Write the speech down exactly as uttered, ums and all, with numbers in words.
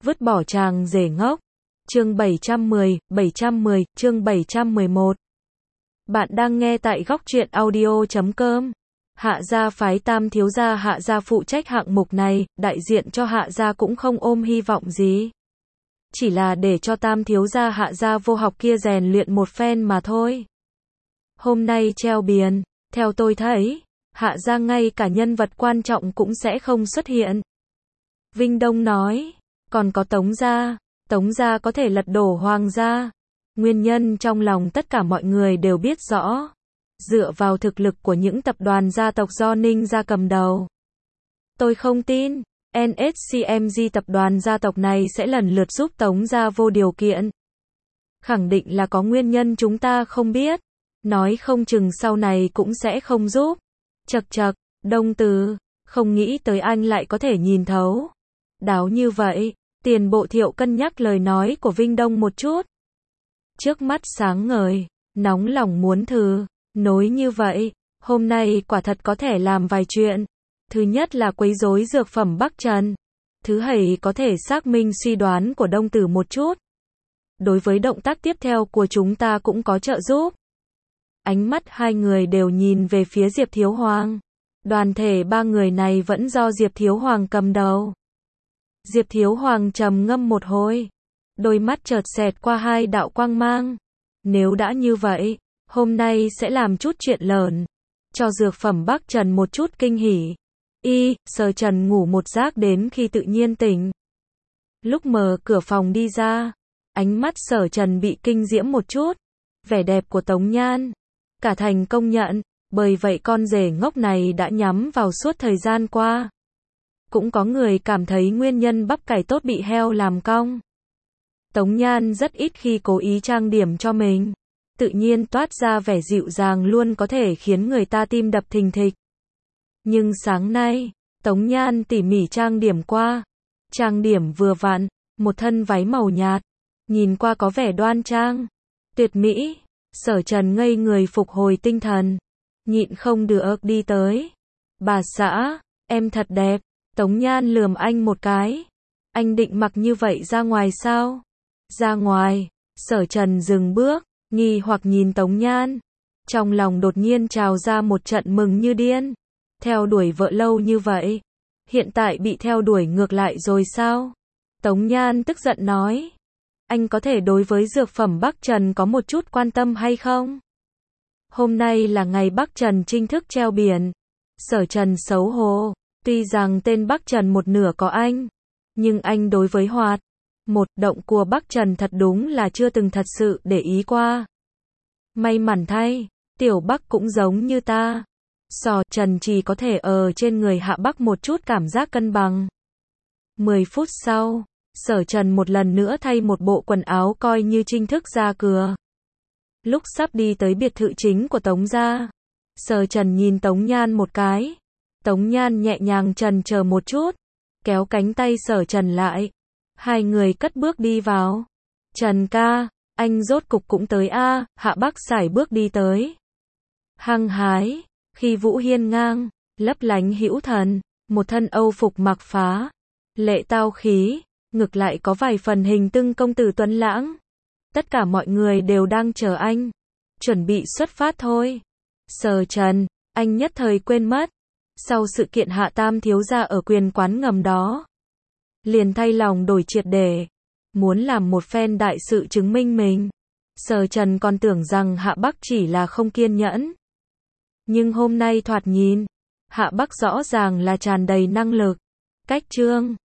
Vứt bỏ chàng rể ngốc. Chương bảy trăm mười, bảy trăm mười, chương bảy trăm mười một. Bạn đang nghe tại góc truyện audio chấm com. Hạ gia phái Tam thiếu gia Hạ gia phụ trách hạng mục này, đại diện cho Hạ gia cũng không ôm hy vọng gì. Chỉ là để cho Tam thiếu gia Hạ gia vô học kia rèn luyện một phen mà thôi. Hôm nay treo biển, theo tôi thấy, Hạ gia ngay cả nhân vật quan trọng cũng sẽ không xuất hiện. Vinh Đông nói, còn có Tống gia, Tống gia có thể lật đổ Hoàng gia. Nguyên nhân trong lòng tất cả mọi người đều biết rõ. Dựa vào thực lực của những tập đoàn gia tộc do Ninh gia cầm đầu. Tôi không tin, en ét xê em giê tập đoàn gia tộc này sẽ lần lượt giúp Tống gia vô điều kiện. Khẳng định là có nguyên nhân chúng ta không biết. Nói không chừng sau này cũng sẽ không giúp. Chậc chậc, Đông Từ, không nghĩ tới anh lại có thể nhìn thấu. Đáo như vậy, Tiền Bộ Thiệu cân nhắc lời nói của Vinh Đông một chút. Trước mắt sáng ngời, nóng lòng muốn thử, nối như vậy, hôm nay quả thật có thể làm vài chuyện. Thứ nhất là quấy rối dược phẩm Bắc Trần. Thứ hai có thể xác minh suy đoán của Đông Tử một chút. Đối với động tác tiếp theo của chúng ta cũng có trợ giúp. Ánh mắt hai người đều nhìn về phía Diệp Thiếu Hoàng. Đoàn thể ba người này vẫn do Diệp Thiếu Hoàng cầm đầu. Diệp Thiếu Hoàng trầm ngâm một hồi. Đôi mắt chợt xẹt qua hai đạo quang mang. Nếu đã như vậy, hôm nay sẽ làm chút chuyện lớn. Cho dược phẩm Bắc Trần một chút kinh hỉ. Y, Sở Trần ngủ một giấc đến khi tự nhiên tỉnh. Lúc mở cửa phòng đi ra, ánh mắt Sở Trần bị kinh diễm một chút. Vẻ đẹp của Tống Nhan. Cả thành công nhận, bởi vậy con rể ngốc này đã nhắm vào suốt thời gian qua. Cũng có người cảm thấy nguyên nhân bắp cải tốt bị heo làm cong. Tống Nhan rất ít khi cố ý trang điểm cho mình. Tự nhiên toát ra vẻ dịu dàng luôn có thể khiến người ta tim đập thình thịch. Nhưng sáng nay, Tống Nhan tỉ mỉ trang điểm qua. Trang điểm vừa vặn, một thân váy màu nhạt. Nhìn qua có vẻ đoan trang. Tuyệt mỹ, Sở Trần ngây người phục hồi tinh thần. Nhịn không được đi tới. Bà xã, em thật đẹp. Tống Nhan lườm anh một cái. Anh định mặc như vậy ra ngoài sao? Ra ngoài, Sở Trần dừng bước, nghi hoặc nhìn Tống Nhan. Trong lòng đột nhiên trào ra một trận mừng như điên. Theo đuổi vợ lâu như vậy. Hiện tại bị theo đuổi ngược lại rồi sao? Tống Nhan tức giận nói. Anh có thể đối với dược phẩm Bắc Trần có một chút quan tâm hay không? Hôm nay là ngày Bắc Trần chính thức treo biển. Sở Trần xấu hổ. Tuy rằng tên Bắc Trần một nửa có anh. Nhưng anh đối với hoạt. Một động của Bắc Trần thật đúng là chưa từng thật sự để ý qua. May mắn thay, Tiểu Bắc cũng giống như ta. Sở Trần chỉ có thể ở trên người Hạ Bắc một chút cảm giác cân bằng. Mười phút sau, Sở Trần một lần nữa thay một bộ quần áo coi như chính thức ra cửa. Lúc sắp đi tới biệt thự chính của Tống gia, Sở Trần nhìn Tống Nhan một cái. Tống Nhan nhẹ nhàng chần chờ một chút, kéo cánh tay Sở Trần lại. Hai người cất bước đi vào. Trần ca, anh rốt cục cũng tới a. Hạ Bắc sải bước đi tới. Hăng hái, khi vũ hiên ngang, lấp lánh hữu thần, một thân Âu phục mặc phá, lệ tao khí, ngược lại có vài phần hình tương công tử tuấn lãng. Tất cả mọi người đều đang chờ anh, chuẩn bị xuất phát thôi. Sở Trần, anh nhất thời quên mất. Sau sự kiện Hạ Tam thiếu gia ở quyền quán ngầm đó, liền thay lòng đổi triệt để, muốn làm một phen đại sự chứng minh mình. Sở Trần còn tưởng rằng Hạ Bắc chỉ là không kiên nhẫn. Nhưng hôm nay thoạt nhìn, Hạ Bắc rõ ràng là tràn đầy năng lực. Cách trương,